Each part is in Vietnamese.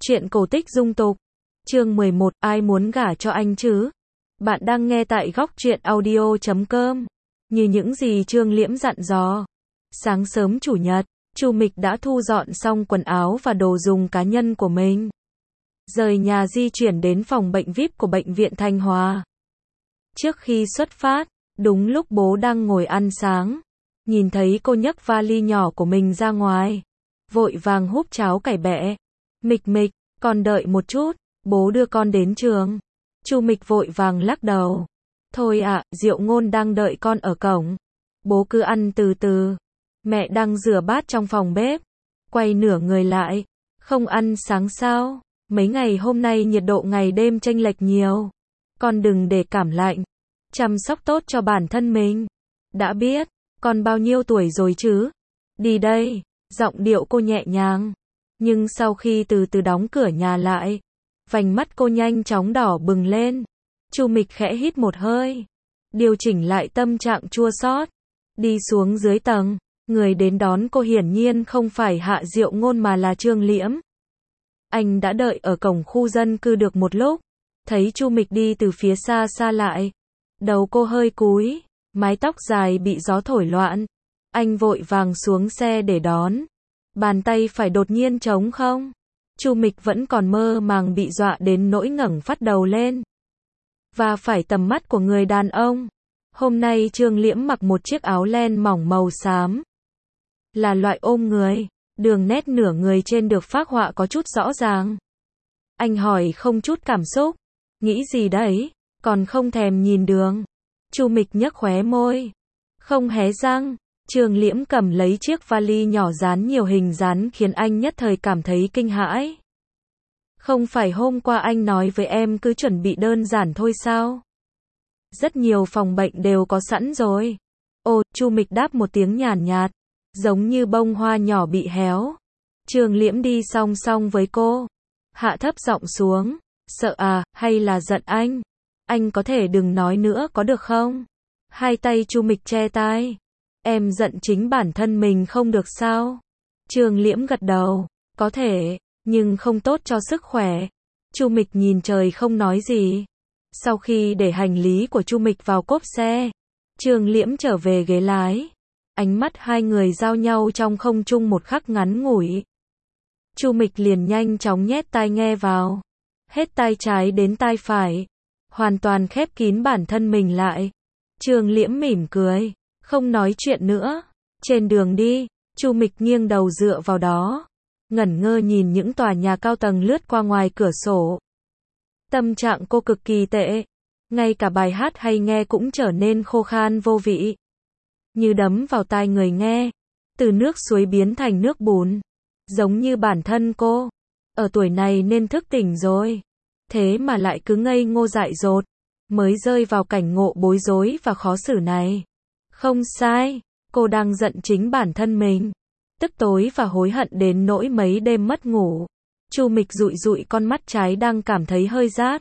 Truyện cổ tích dung tục. Chương 11, ai muốn gả cho anh chứ? Bạn đang nghe tại góc truyện audio.com. Như những gì Trương Liễm dặn dò. Sáng sớm chủ nhật, Chu Mịch đã thu dọn xong quần áo và đồ dùng cá nhân của mình. Rời nhà di chuyển đến phòng bệnh VIP của bệnh viện Thanh Hòa. Trước khi xuất phát, đúng lúc bố đang ngồi ăn sáng, nhìn thấy cô nhấc vali nhỏ của mình ra ngoài, vội vàng húp cháo cải bẹ. Mịch, con đợi một chút, bố đưa con đến trường. Chu Mịch vội vàng lắc đầu. Thôi ạ, Diệu Ngôn đang đợi con ở cổng. Bố cứ ăn từ từ. Mẹ đang rửa bát trong phòng bếp. Quay nửa người lại. Không ăn sáng sao? Mấy ngày hôm nay nhiệt độ ngày đêm chênh lệch nhiều. Con đừng để cảm lạnh. Chăm sóc tốt cho bản thân mình. Đã biết, con bao nhiêu tuổi rồi chứ? Đi đây. Giọng điệu cô nhẹ nhàng. Nhưng sau khi từ từ đóng cửa nhà lại, vành mắt cô nhanh chóng đỏ bừng lên. Chu Mịch khẽ hít một hơi, điều chỉnh lại tâm trạng chua xót, đi xuống dưới tầng. Người đến đón cô hiển nhiên không phải Hạ Diệu Ngôn mà là Trương Liễm. Anh đã đợi ở cổng khu dân cư được một lúc, thấy Chu Mịch đi từ phía xa xa lại. Đầu cô hơi cúi, mái tóc dài bị gió thổi loạn. Anh vội vàng xuống xe để đón. Bàn tay phải đột nhiên trống không. Chu Mịch vẫn còn mơ màng bị dọa đến nỗi ngẩng phát đầu lên. Và phải tầm mắt của người đàn ông. Hôm nay Trương Liễm mặc một chiếc áo len mỏng màu xám. Là loại ôm người. Đường nét nửa người trên được phác họa có chút rõ ràng. Anh hỏi không chút cảm xúc. Nghĩ gì đấy? Còn không thèm nhìn đường. Chu Mịch nhếch khóe môi. Không hé răng. Trương Liễm cầm lấy chiếc vali nhỏ dán nhiều hình dán khiến anh nhất thời cảm thấy kinh hãi. Không phải hôm qua anh nói với em cứ chuẩn bị đơn giản thôi sao? Rất nhiều phòng bệnh đều có sẵn rồi. Ồ, Chu Mịch đáp một tiếng nhàn nhạt, giống như bông hoa nhỏ bị héo. Trương Liễm đi song song với cô, hạ thấp giọng xuống. Sợ à, hay là giận anh? Anh có thể đừng nói nữa có được không? Hai tay Chu Mịch che tai. Em giận chính bản thân mình không được sao? Trương Liễm gật đầu. Có thể, nhưng không tốt cho sức khỏe. Chu Mịch nhìn trời không nói gì. Sau khi để hành lý của Chu Mịch vào cốp xe, Trương Liễm trở về ghế lái. Ánh mắt hai người giao nhau trong không trung một khắc ngắn ngủi. Chu Mịch liền nhanh chóng nhét tai nghe vào. Hết tai trái đến tai phải. Hoàn toàn khép kín bản thân mình lại. Trương Liễm mỉm cười. Không nói chuyện nữa. Trên đường đi, Chu Mịch nghiêng đầu dựa vào đó. Ngẩn ngơ nhìn những tòa nhà cao tầng lướt qua ngoài cửa sổ. Tâm trạng cô cực kỳ tệ. Ngay cả bài hát hay nghe cũng trở nên khô khan vô vị. Như đấm vào tai người nghe. Từ nước suối biến thành nước bùn. Giống như bản thân cô. Ở tuổi này nên thức tỉnh rồi. Thế mà lại cứ ngây ngô dại dột. Mới rơi vào cảnh ngộ bối rối và khó xử này. Không sai, cô đang giận chính bản thân mình. Tức tối và hối hận đến nỗi mấy đêm mất ngủ. Chu Mịch dụi dụi con mắt trái đang cảm thấy hơi rát.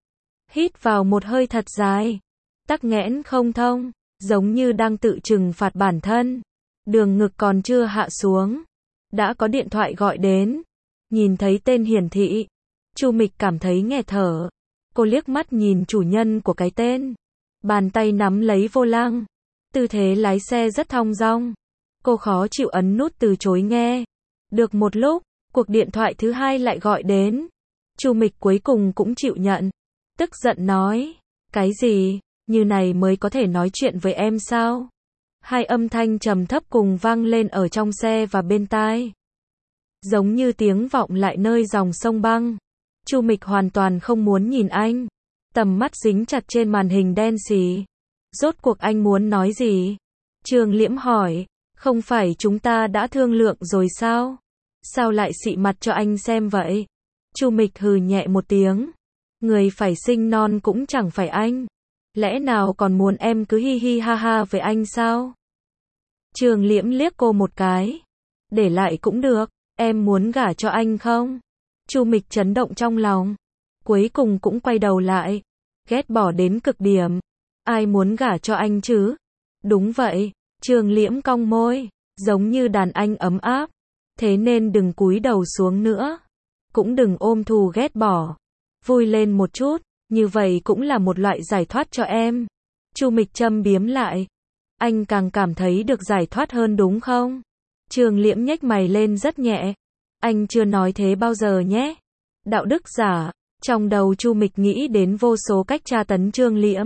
Hít vào một hơi thật dài. Tắc nghẽn không thông, giống như đang tự trừng phạt bản thân. Đường ngực còn chưa hạ xuống. Đã có điện thoại gọi đến. Nhìn thấy tên hiển thị. Chu Mịch cảm thấy nghẹt thở. Cô liếc mắt nhìn chủ nhân của cái tên. Bàn tay nắm lấy vô lăng. Tư thế lái xe rất thong dong. Cô khó chịu ấn nút từ chối nghe. Được một lúc, cuộc điện thoại thứ hai lại gọi đến. Chu Mịch cuối cùng cũng chịu nhận. Tức giận nói. Cái gì? Như này mới có thể nói chuyện với em sao? Hai âm thanh trầm thấp cùng vang lên ở trong xe và bên tai. Giống như tiếng vọng lại nơi dòng sông băng. Chu Mịch hoàn toàn không muốn nhìn anh. Tầm mắt dính chặt trên màn hình đen xì. Rốt cuộc anh muốn nói gì? Trương Liễm hỏi. Không phải chúng ta đã thương lượng rồi sao? Sao lại xị mặt cho anh xem vậy? Chu Mịch hừ nhẹ một tiếng. Người phải sinh non cũng chẳng phải anh. Lẽ nào còn muốn em cứ hi hi ha ha với anh sao? Trương Liễm liếc cô một cái. Để lại cũng được. Em muốn gả cho anh không? Chu Mịch chấn động trong lòng. Cuối cùng cũng quay đầu lại. Ghét bỏ đến cực điểm. Ai muốn gả cho anh chứ? Đúng vậy. Trương Liễm cong môi. Giống như đàn anh ấm áp. Thế nên đừng cúi đầu xuống nữa. cũng đừng ôm thù ghét bỏ. Vui lên một chút, như vậy cũng là một loại giải thoát cho em. Chu Mịch châm biếm lại. Anh càng cảm thấy được giải thoát hơn đúng không? Trường Liễm nhếch mày lên rất nhẹ. Anh chưa nói thế bao giờ nhé. Đạo đức giả. Trong đầu Chu Mịch nghĩ đến vô số cách tra tấn Trương Liễm.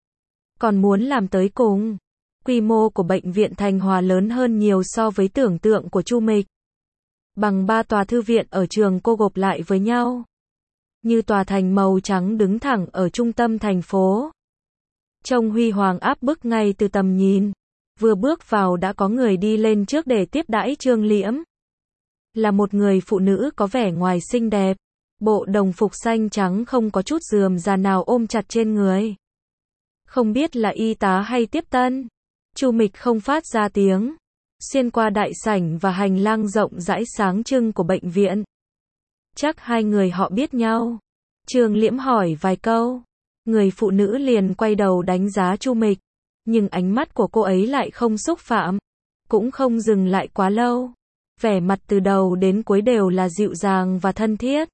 Còn muốn làm tới cùng. Quy mô của bệnh viện Thành Hòa lớn hơn nhiều so với tưởng tượng của Chu Mịch. Bằng 3 tòa thư viện ở trường cô gộp lại với nhau. Như tòa thành màu trắng đứng thẳng ở trung tâm thành phố. Trông huy hoàng áp bức ngay từ tầm nhìn. Vừa bước vào đã có người đi lên trước để tiếp đãi Trương Liễm. Là một người phụ nữ có vẻ ngoài xinh đẹp. Bộ đồng phục xanh trắng không có chút rườm rà nào ôm chặt trên người. Không biết là y tá hay tiếp tân. Chu Mịch không phát ra tiếng. Xuyên qua đại sảnh và hành lang rộng rãi sáng trưng của bệnh viện. Chắc hai người họ biết nhau. Trương Liễm hỏi vài câu. Người phụ nữ liền quay đầu đánh giá Chu Mịch. Nhưng ánh mắt của cô ấy lại không xúc phạm. Cũng không dừng lại quá lâu. Vẻ mặt từ đầu đến cuối đều là dịu dàng và thân thiết.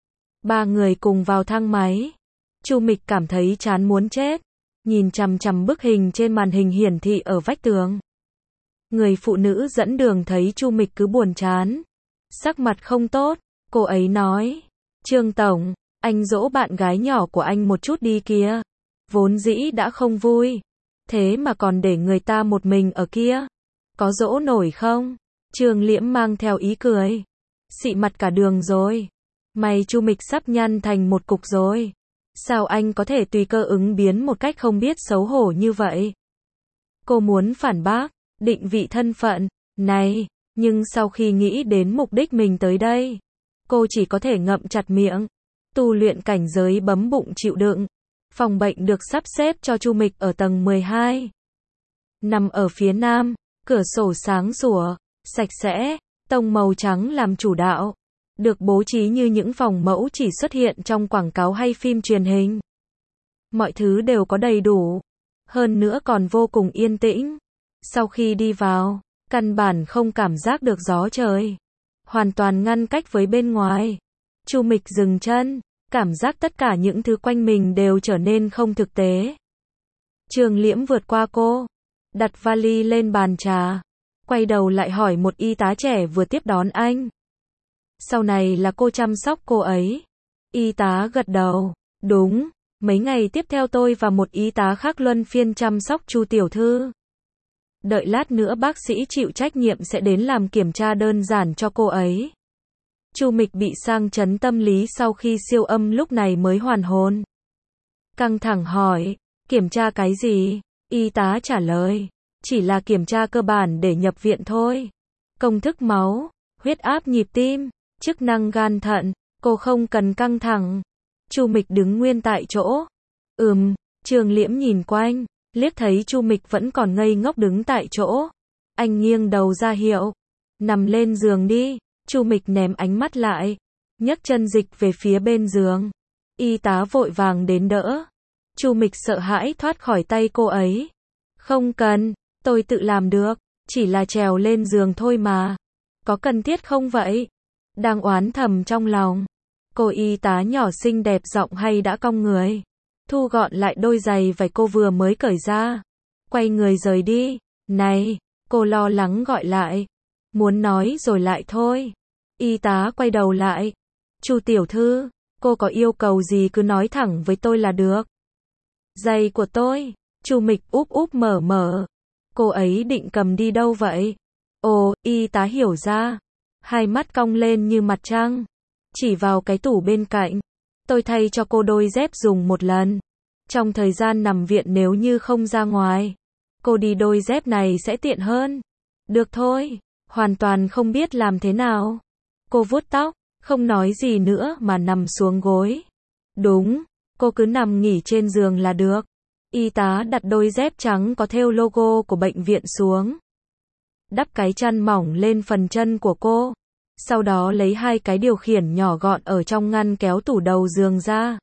Ba người cùng vào thang máy. Chu Mịch cảm thấy chán muốn chết. Nhìn chằm chằm bức hình trên màn hình hiển thị ở vách tường. Người phụ nữ dẫn đường thấy Chu Mịch cứ buồn chán. Sắc mặt không tốt. Cô ấy nói. Trương Tổng, anh dỗ bạn gái nhỏ của anh một chút đi kia. Vốn dĩ đã không vui. Thế mà còn để người ta một mình ở kia. Có dỗ nổi không? Trương Liễm mang theo ý cười. Xị mặt cả đường rồi. Mày Chu Mịch sắp nhăn thành một cục rồi. Sao anh có thể tùy cơ ứng biến một cách không biết xấu hổ như vậy? Cô muốn phản bác, định vị thân phận, này, nhưng sau khi nghĩ đến mục đích mình tới đây, cô chỉ có thể ngậm chặt miệng, tu luyện cảnh giới bấm bụng chịu đựng. Phòng bệnh được sắp xếp cho Chu Mịch ở tầng 12. Nằm ở phía nam, cửa sổ sáng sủa, sạch sẽ, tông màu trắng làm chủ đạo. Được bố trí như những phòng mẫu chỉ xuất hiện trong quảng cáo hay phim truyền hình. Mọi thứ đều có đầy đủ. Hơn nữa còn vô cùng yên tĩnh. Sau khi đi vào, căn bản không cảm giác được gió trời. Hoàn toàn ngăn cách với bên ngoài. Chu Mịch dừng chân, cảm giác tất cả những thứ quanh mình đều trở nên không thực tế. Trương Liễm vượt qua cô, đặt vali lên bàn trà, quay đầu lại hỏi một y tá trẻ vừa tiếp đón anh. Sau này là cô chăm sóc cô ấy. Y tá gật đầu. Đúng, mấy ngày tiếp theo tôi và một y tá khác luân phiên chăm sóc Chu tiểu thư. Đợi lát nữa bác sĩ chịu trách nhiệm sẽ đến làm kiểm tra đơn giản cho cô ấy. Chu Mịch bị sang chấn tâm lý sau khi siêu âm lúc này mới hoàn hồn. Căng thẳng hỏi, kiểm tra cái gì? Y tá trả lời, chỉ là kiểm tra cơ bản để nhập viện thôi. Công thức máu, huyết áp nhịp tim, chức năng gan thận, cô không cần căng thẳng. Chu Mịch đứng nguyên tại chỗ. Trương Liễm nhìn quanh, liếc thấy Chu Mịch vẫn còn ngây ngốc đứng tại chỗ. Anh nghiêng đầu ra hiệu, nằm lên giường đi. Chu Mịch ném ánh mắt lại, nhấc chân dịch về phía bên giường. Y tá vội vàng đến đỡ. Chu Mịch sợ hãi thoát khỏi tay cô ấy. Không cần, tôi tự làm được, chỉ là trèo lên giường thôi mà. Có cần thiết không vậy? Đang oán thầm trong lòng. Cô y tá nhỏ xinh đẹp giọng hay đã cong người. Thu gọn lại đôi giày vải cô vừa mới cởi ra. Quay người rời đi. Này, cô lo lắng gọi lại. Muốn nói rồi lại thôi. Y tá quay đầu lại. Chu tiểu thư, cô có yêu cầu gì cứ nói thẳng với tôi là được. Giày của tôi. Chu Mịch úp úp mở mở. Cô ấy định cầm đi đâu vậy? Ồ, y tá hiểu ra. Hai mắt cong lên như mặt trăng. Chỉ vào cái tủ bên cạnh. Tôi thay cho cô đôi dép dùng một lần. Trong thời gian nằm viện nếu như không ra ngoài, cô đi đôi dép này sẽ tiện hơn. Được thôi, hoàn toàn không biết làm thế nào. Cô vuốt tóc, không nói gì nữa mà nằm xuống gối. Đúng, cô cứ nằm nghỉ trên giường là được. Y tá đặt đôi dép trắng có thêu logo của bệnh viện xuống. Đắp cái chăn mỏng lên phần chân của cô. Sau đó lấy hai cái điều khiển nhỏ gọn ở trong ngăn kéo tủ đầu giường ra.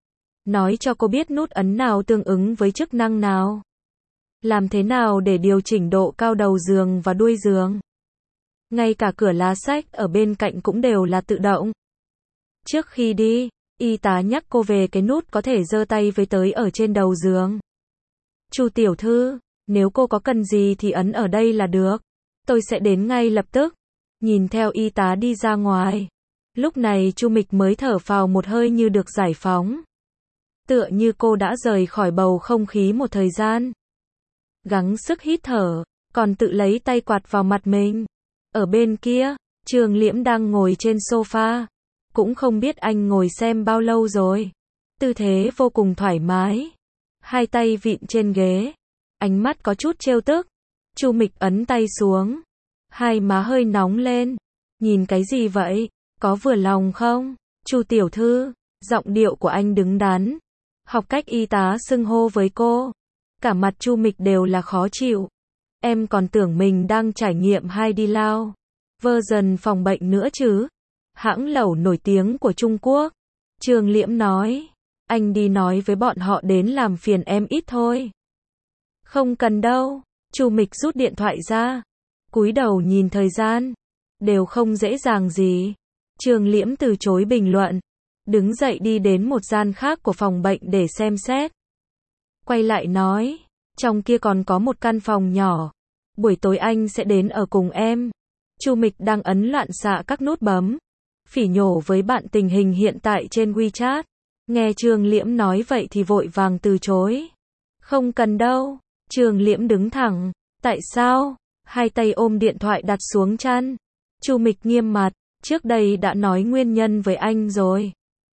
Nói cho cô biết nút ấn nào tương ứng với chức năng nào. Làm thế nào để điều chỉnh độ cao đầu giường và đuôi giường. Ngay cả cửa lá sách ở bên cạnh cũng đều là tự động. Trước khi đi, y tá nhắc cô về cái nút có thể giơ tay với tới ở trên đầu giường. Chu tiểu thư, nếu cô có cần gì thì ấn ở đây là được. Tôi sẽ đến ngay lập tức. Nhìn theo y tá đi ra ngoài. Lúc này Chu Mịch mới thở phào một hơi như được giải phóng. Tựa như cô đã rời khỏi bầu không khí một thời gian. Gắng sức hít thở, còn tự lấy tay quạt vào mặt mình. Ở bên kia, Trường Liễm đang ngồi trên sofa. Cũng không biết anh ngồi xem bao lâu rồi. Tư thế vô cùng thoải mái. Hai tay vịn trên ghế. Ánh mắt có chút trêu tức. Chu Mịch ấn tay xuống. Hai má hơi nóng lên. Nhìn cái gì vậy? Có vừa lòng không? Chu tiểu thư, giọng điệu của anh đứng đắn. Học cách y tá xưng hô với cô. Cả mặt Chu Mịch đều là khó chịu. Em còn tưởng mình đang trải nghiệm Heidi Lau version phòng bệnh nữa chứ. Hãng lẩu nổi tiếng của Trung Quốc. Trường Liễm nói. Anh đi nói với bọn họ đến làm phiền em ít thôi. Không cần đâu. Chu Mịch rút điện thoại ra. Cúi đầu nhìn thời gian. Đều không dễ dàng gì. Trường Liễm từ chối bình luận. Đứng dậy đi đến một gian khác của phòng bệnh để xem xét. Quay lại nói. Trong kia còn có một căn phòng nhỏ. Buổi tối anh sẽ đến ở cùng em. Chu Mịch đang ấn loạn xạ các nút bấm. Phỉ nhổ với bạn tình hình hiện tại trên WeChat. Nghe Trường Liễm nói vậy thì vội vàng từ chối. Không cần đâu. Trường Liễm đứng thẳng. Tại sao? Hai tay ôm điện thoại đặt xuống chăn. Chu Mịch nghiêm mặt. Trước đây đã nói nguyên nhân với anh rồi.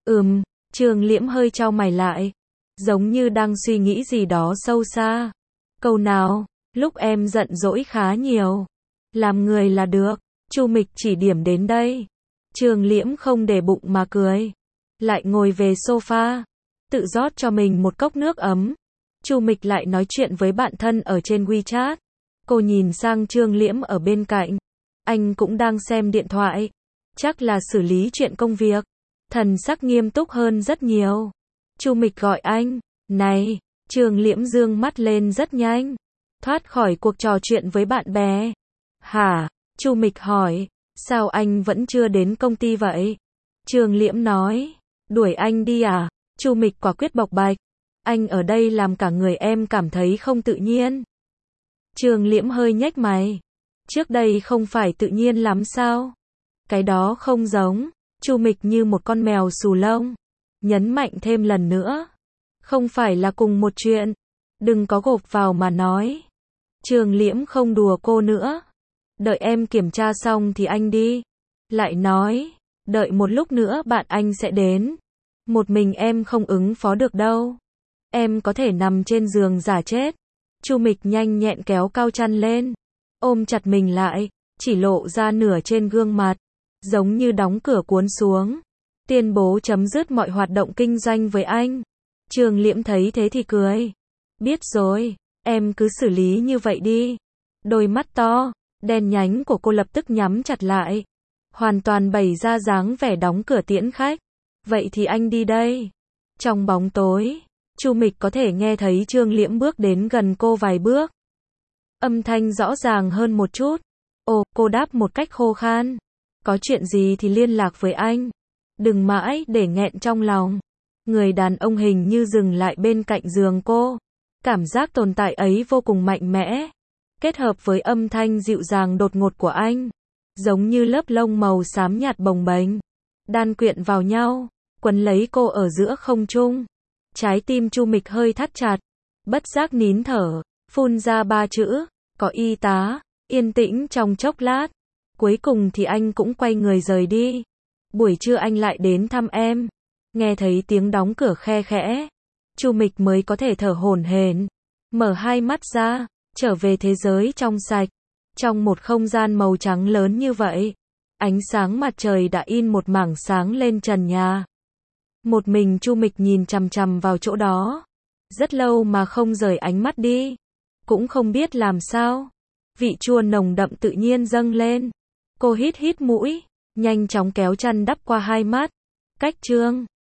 Trường Liễm hơi chau mày lại. Giống như đang suy nghĩ gì đó sâu xa. Câu nào? Lúc em giận dỗi khá nhiều. Làm người là được. Chu Mịch chỉ điểm đến đây. Trường Liễm không để bụng mà cười. Lại ngồi về sofa. Tự rót cho mình một cốc nước ấm. Chu Mịch lại nói chuyện với bạn thân ở trên WeChat. Cô nhìn sang Trường Liễm ở bên cạnh. Anh cũng đang xem điện thoại. Chắc là xử lý chuyện công việc. Thần sắc nghiêm túc hơn rất nhiều. Chu Mịch gọi anh. Này, Trường Liễm dương mắt lên rất nhanh. Thoát khỏi cuộc trò chuyện với bạn bè. Hả? Chu Mịch hỏi. Sao anh vẫn chưa đến công ty vậy? Trường Liễm nói. Đuổi anh đi à? Chu Mịch quả quyết bộc bạch. Anh ở đây làm cả người em cảm thấy không tự nhiên. Trường Liễm hơi nhếch mày. Trước đây không phải tự nhiên lắm sao? Cái đó không giống. Chu Mịch như một con mèo xù lông. Nhấn mạnh thêm lần nữa. Không phải là cùng một chuyện. Đừng có gộp vào mà nói. Trường Liễm không đùa cô nữa. Đợi em kiểm tra xong thì anh đi. Lại nói. Đợi một lúc nữa bạn anh sẽ đến. Một mình em không ứng phó được đâu. Em có thể nằm trên giường giả chết. Chu Mịch nhanh nhẹn kéo cao chăn lên. Ôm chặt mình lại. Chỉ lộ ra nửa trên gương mặt. Giống như đóng cửa cuốn xuống. Tuyên bố chấm dứt mọi hoạt động kinh doanh với anh. Trường Liễm thấy thế thì cười. Biết rồi, em cứ xử lý như vậy đi. Đôi mắt to, đen nhánh của cô lập tức nhắm chặt lại. Hoàn toàn bày ra dáng vẻ đóng cửa tiễn khách. Vậy thì anh đi đây. Trong bóng tối, Chu Mịch có thể nghe thấy Trường Liễm bước đến gần cô vài bước. Âm thanh rõ ràng hơn một chút. Ồ, cô đáp một cách khô khan. Có chuyện gì thì liên lạc với anh. Đừng mãi để nghẹn trong lòng. Người đàn ông hình như dừng lại bên cạnh giường cô. Cảm giác tồn tại ấy vô cùng mạnh mẽ. Kết hợp với âm thanh dịu dàng đột ngột của anh. Giống như lớp lông màu xám nhạt bồng bềnh. Đan quyện vào nhau. Quấn lấy cô ở giữa không trung. Trái tim Chu Mịch hơi thắt chặt. Bất giác nín thở. Phun ra 3 chữ. Có y tá. Yên tĩnh trong chốc lát. Cuối cùng thì anh cũng quay người rời đi. Buổi trưa anh lại đến thăm em. Nghe thấy tiếng đóng cửa khe khẽ. Chu Mịch mới có thể thở hổn hển. Mở hai mắt ra. Trở về thế giới trong sạch. Trong một không gian màu trắng lớn như vậy. Ánh sáng mặt trời đã in một mảng sáng lên trần nhà. Một mình Chu Mịch nhìn chằm chằm vào chỗ đó. Rất lâu mà không rời ánh mắt đi. Cũng không biết làm sao. Vị chua nồng đậm tự nhiên dâng lên. Cô hít hít mũi. Nhanh chóng kéo chăn đắp qua hai mắt. Cách chương